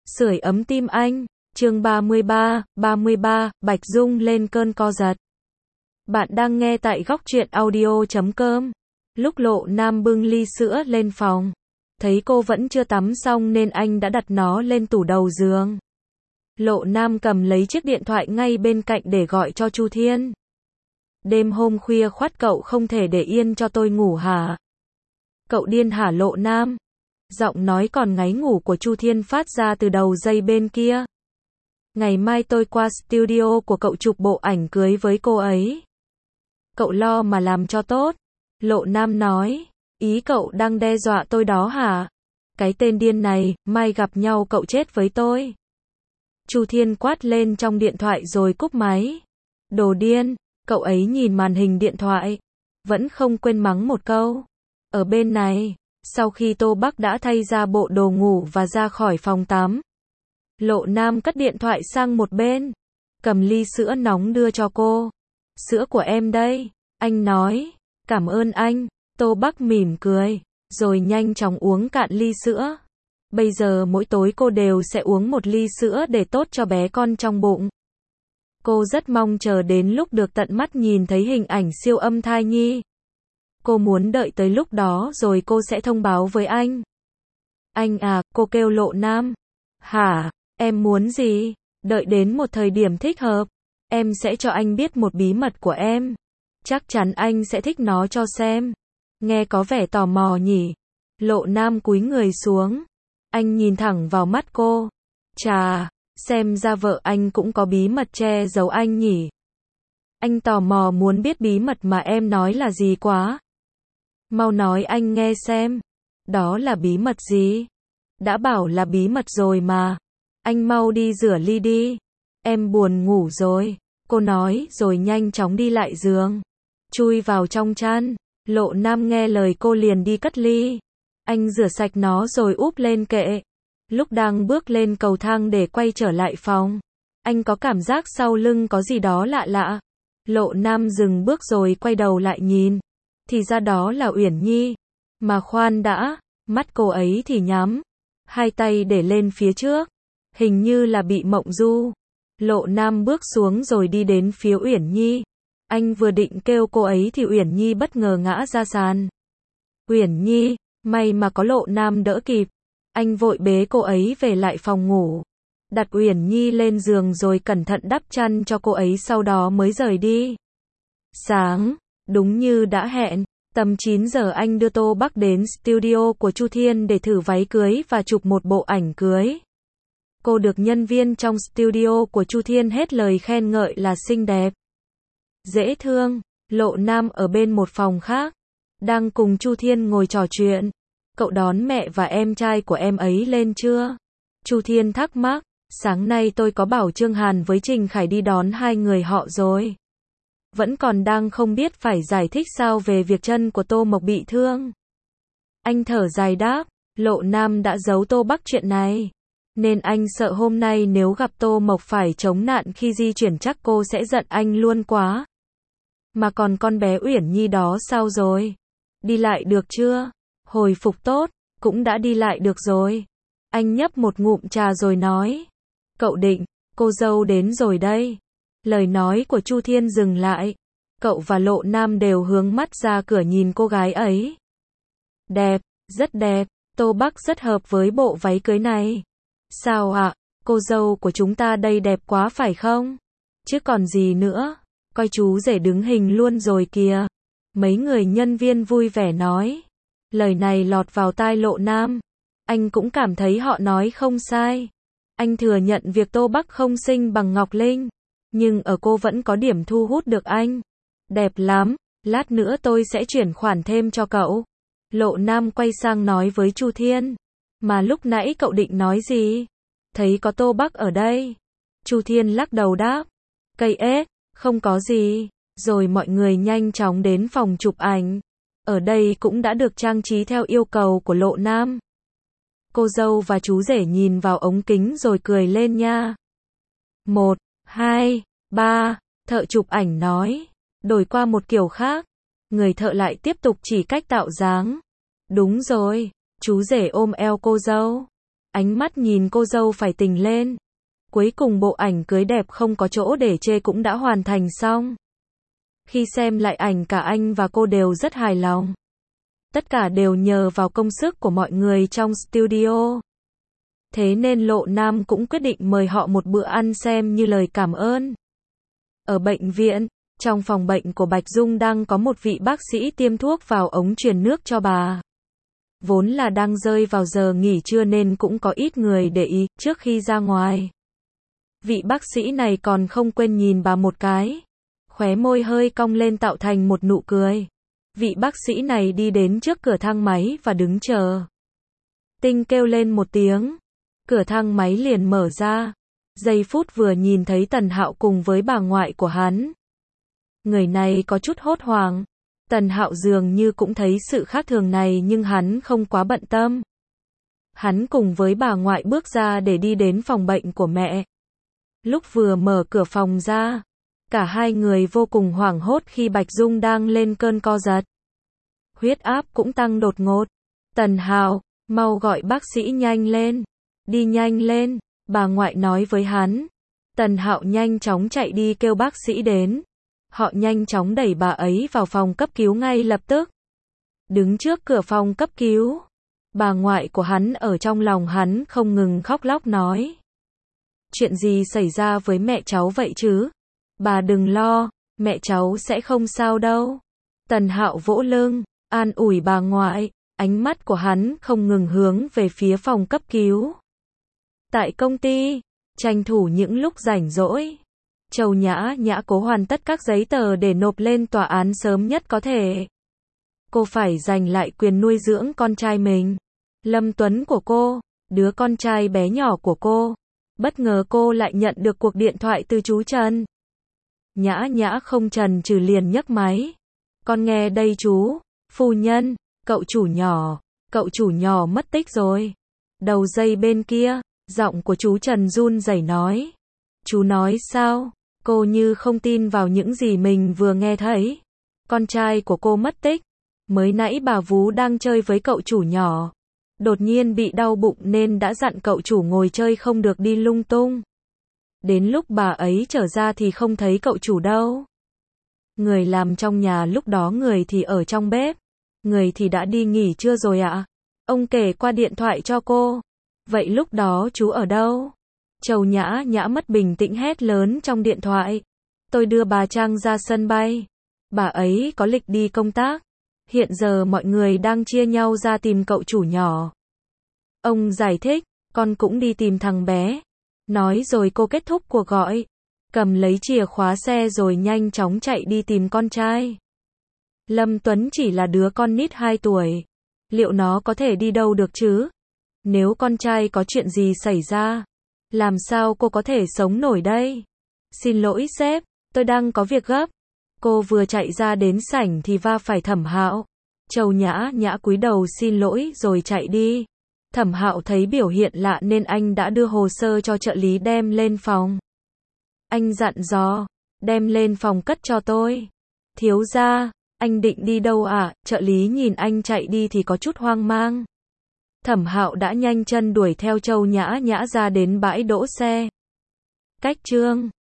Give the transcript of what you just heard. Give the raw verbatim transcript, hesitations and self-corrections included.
Sưởi ấm tim anh, chương ba mươi ba, ba mươi ba, Bạch Dung lên cơn co giật. Bạn đang nghe tại góc truyện audio chấm com. Lúc Lộ Nam bưng ly sữa lên phòng, thấy cô vẫn chưa tắm xong nên anh đã đặt nó lên tủ đầu giường. Lộ Nam cầm lấy chiếc điện thoại ngay bên cạnh để gọi cho Chu Thiên. Đêm hôm khuya khoắt cậu không thể để yên cho tôi ngủ hả? Cậu điên hả Lộ Nam? Giọng nói còn ngáy ngủ của Chu Thiên phát ra từ đầu dây bên kia. Ngày mai tôi qua studio của cậu chụp bộ ảnh cưới với cô ấy. Cậu lo mà làm cho tốt. Lộ Nam nói, ý cậu đang đe dọa tôi đó hả? Cái tên điên này, mai gặp nhau cậu chết với tôi. Chu Thiên quát lên trong điện thoại rồi cúp máy. Đồ điên, cậu ấy nhìn màn hình điện thoại, vẫn không quên mắng một câu. Ở bên này, sau khi Tô Bắc đã thay ra bộ đồ ngủ và ra khỏi phòng tắm, Lộ Nam cất điện thoại sang một bên, cầm ly sữa nóng đưa cho cô. Sữa của em đây, anh nói. Cảm ơn anh. Tô Bắc mỉm cười, rồi nhanh chóng uống cạn ly sữa. Bây giờ mỗi tối cô đều sẽ uống một ly sữa để tốt cho bé con trong bụng. Cô rất mong chờ đến lúc được tận mắt nhìn thấy hình ảnh siêu âm thai nhi. Cô muốn đợi tới lúc đó rồi cô sẽ thông báo với anh. Anh à, cô kêu Lộ Nam. Hả, em muốn gì? Đợi đến một thời điểm thích hợp, em sẽ cho anh biết một bí mật của em. Chắc chắn anh sẽ thích nó cho xem. Nghe có vẻ tò mò nhỉ? Lộ Nam cúi người xuống. Anh nhìn thẳng vào mắt cô. Chà, xem ra vợ anh cũng có bí mật che giấu anh nhỉ? Anh tò mò muốn biết bí mật mà em nói là gì quá. Mau nói anh nghe xem. Đó là bí mật gì? Đã bảo là bí mật rồi mà. Anh mau đi rửa ly đi. Em buồn ngủ rồi. Cô nói rồi nhanh chóng đi lại giường. Chui vào trong chăn. Lộ Nam nghe lời cô liền đi cất ly. Anh rửa sạch nó rồi úp lên kệ. Lúc đang bước lên cầu thang để quay trở lại phòng, anh có cảm giác sau lưng có gì đó lạ lạ. Lộ Nam dừng bước rồi quay đầu lại nhìn. Thì ra đó là Uyển Nhi. Mà khoan đã, mắt cô ấy thì nhắm, hai tay để lên phía trước, hình như là bị mộng du. Lộ Nam bước xuống rồi đi đến phía Uyển Nhi. Anh vừa định kêu cô ấy thì Uyển Nhi bất ngờ ngã ra sàn. Uyển Nhi, may mà có Lộ Nam đỡ kịp. Anh vội bế cô ấy về lại phòng ngủ, đặt Uyển Nhi lên giường rồi cẩn thận đắp chăn cho cô ấy, sau đó mới rời đi. Sáng, đúng như đã hẹn, tầm chín giờ anh đưa Tô Bắc đến studio của Chu Thiên để thử váy cưới và chụp một bộ ảnh cưới. Cô được nhân viên trong studio của Chu Thiên hết lời khen ngợi là xinh đẹp, dễ thương. Lộ Nam ở bên một phòng khác, đang cùng Chu Thiên ngồi trò chuyện. Cậu đón mẹ và em trai của em ấy lên chưa? Chu Thiên thắc mắc. Sáng nay tôi có bảo Trương Hàn với Trình Khải đi đón hai người họ rồi. Vẫn còn đang không biết phải giải thích sao về việc chân của Tô Mộc bị thương. Anh thở dài đáp. Lộ Nam đã giấu Tô Bắc chuyện này, nên anh sợ hôm nay nếu gặp Tô Mộc phải chống nạn khi di chuyển chắc cô sẽ giận anh luôn quá. Mà còn con bé Uyển Nhi đó sao rồi? Đi lại được chưa? Hồi phục tốt, cũng đã đi lại được rồi. Anh nhấp một ngụm trà rồi nói. Cậu định, cô dâu đến rồi đây. Lời nói của Chu Thiên dừng lại. Cậu và Lộ Nam đều hướng mắt ra cửa nhìn cô gái ấy. Đẹp, rất đẹp. Tô Bắc rất hợp với bộ váy cưới này. Sao ạ? Cô dâu của chúng ta đây đẹp quá phải không? Chứ còn gì nữa. Coi chú rể đứng hình luôn rồi kìa. Mấy người nhân viên vui vẻ nói. Lời này lọt vào tai Lộ Nam. Anh cũng cảm thấy họ nói không sai. Anh thừa nhận việc Tô Bắc không xinh bằng Ngọc Linh, nhưng ở cô vẫn có điểm thu hút được anh. Đẹp lắm, lát nữa tôi sẽ chuyển khoản thêm cho cậu. Lộ Nam quay sang nói với Chu Thiên. Mà lúc nãy cậu định nói gì? Thấy có Tô Bắc ở đây. Chu Thiên lắc đầu đáp. Cây ế, không có gì. Rồi mọi người nhanh chóng đến phòng chụp ảnh. Ở đây cũng đã được trang trí theo yêu cầu của Lộ Nam. Cô dâu và chú rể nhìn vào ống kính rồi cười lên nha. Một, hai, ba, thợ chụp ảnh nói. Đổi qua một kiểu khác. Người thợ lại tiếp tục chỉ cách tạo dáng. Đúng rồi, chú rể ôm eo cô dâu. Ánh mắt nhìn cô dâu phải tình lên. Cuối cùng bộ ảnh cưới đẹp không có chỗ để chê cũng đã hoàn thành xong. Khi xem lại ảnh cả anh và cô đều rất hài lòng. Tất cả đều nhờ vào công sức của mọi người trong studio. Thế nên Lộ Nam cũng quyết định mời họ một bữa ăn xem như lời cảm ơn. Ở bệnh viện, trong phòng bệnh của Bạch Dung đang có một vị bác sĩ tiêm thuốc vào ống truyền nước cho bà. Vốn là đang rơi vào giờ nghỉ trưa nên cũng có ít người để ý trước khi ra ngoài. Vị bác sĩ này còn không quên nhìn bà một cái. Khóe môi hơi cong lên tạo thành một nụ cười. Vị bác sĩ này đi đến trước cửa thang máy và đứng chờ. Tinh kêu lên một tiếng. Cửa thang máy liền mở ra. Giây phút vừa nhìn thấy Tần Hạo cùng với bà ngoại của hắn. Người này có chút hốt hoảng. Tần Hạo dường như cũng thấy sự khác thường này nhưng hắn không quá bận tâm. Hắn cùng với bà ngoại bước ra để đi đến phòng bệnh của mẹ. Lúc vừa mở cửa phòng ra, cả hai người vô cùng hoảng hốt khi Bạch Dung đang lên cơn co giật. Huyết áp cũng tăng đột ngột. Tần Hạo, mau gọi bác sĩ nhanh lên. Đi nhanh lên, bà ngoại nói với hắn. Tần Hạo nhanh chóng chạy đi kêu bác sĩ đến. Họ nhanh chóng đẩy bà ấy vào phòng cấp cứu ngay lập tức. Đứng trước cửa phòng cấp cứu, bà ngoại của hắn ở trong lòng hắn không ngừng khóc lóc nói. Chuyện gì xảy ra với mẹ cháu vậy chứ? Bà đừng lo, mẹ cháu sẽ không sao đâu. Tần Hạo vỗ lưng, an ủi bà ngoại, ánh mắt của hắn không ngừng hướng về phía phòng cấp cứu. Tại công ty, tranh thủ những lúc rảnh rỗi, Châu Nhã Nhã cố hoàn tất các giấy tờ để nộp lên tòa án sớm nhất có thể. Cô phải giành lại quyền nuôi dưỡng con trai mình. Lâm Tuấn của cô, đứa con trai bé nhỏ của cô. Bất ngờ cô lại nhận được cuộc điện thoại từ chú Trần. Nhã Nhã không chần chừ liền nhấc máy. Con nghe đây chú, phu nhân, cậu chủ nhỏ, cậu chủ nhỏ mất tích rồi. Đầu dây bên kia, giọng của chú Trần run rẩy nói. Chú nói sao? Cô như không tin vào những gì mình vừa nghe thấy. Con trai của cô mất tích. Mới nãy bà Vú đang chơi với cậu chủ nhỏ. Đột nhiên bị đau bụng nên đã dặn cậu chủ ngồi chơi không được đi lung tung. Đến lúc bà ấy trở ra thì không thấy cậu chủ đâu. Người làm trong nhà lúc đó người thì ở trong bếp. Người thì đã đi nghỉ trưa rồi ạ. Ông kể qua điện thoại cho cô. Vậy lúc đó chú ở đâu? Châu Nhã Nhã mất bình tĩnh hét lớn trong điện thoại. Tôi đưa bà Trang ra sân bay. Bà ấy có lịch đi công tác. Hiện giờ mọi người đang chia nhau ra tìm cậu chủ nhỏ. Ông giải thích, con cũng đi tìm thằng bé. Nói rồi cô kết thúc cuộc gọi. Cầm lấy chìa khóa xe rồi nhanh chóng chạy đi tìm con trai. Lâm Tuấn chỉ là đứa con nít hai tuổi. Liệu nó có thể đi đâu được chứ? Nếu con trai có chuyện gì xảy ra, làm sao cô có thể sống nổi đây? Xin lỗi sếp, tôi đang có việc gấp. Cô vừa chạy ra đến sảnh thì va phải Thẩm Hạo. Châu Nhã Nhã cúi đầu xin lỗi rồi chạy đi. Thẩm Hạo thấy biểu hiện lạ nên anh đã đưa hồ sơ cho trợ lý đem lên phòng. Anh dặn dò, đem lên phòng cất cho tôi. Thiếu gia, anh định đi đâu ạ? À? Trợ lý nhìn anh chạy đi thì có chút hoang mang. Thẩm Hạo đã nhanh chân đuổi theo Châu Nhã Nhã ra đến bãi đỗ xe. Cách chương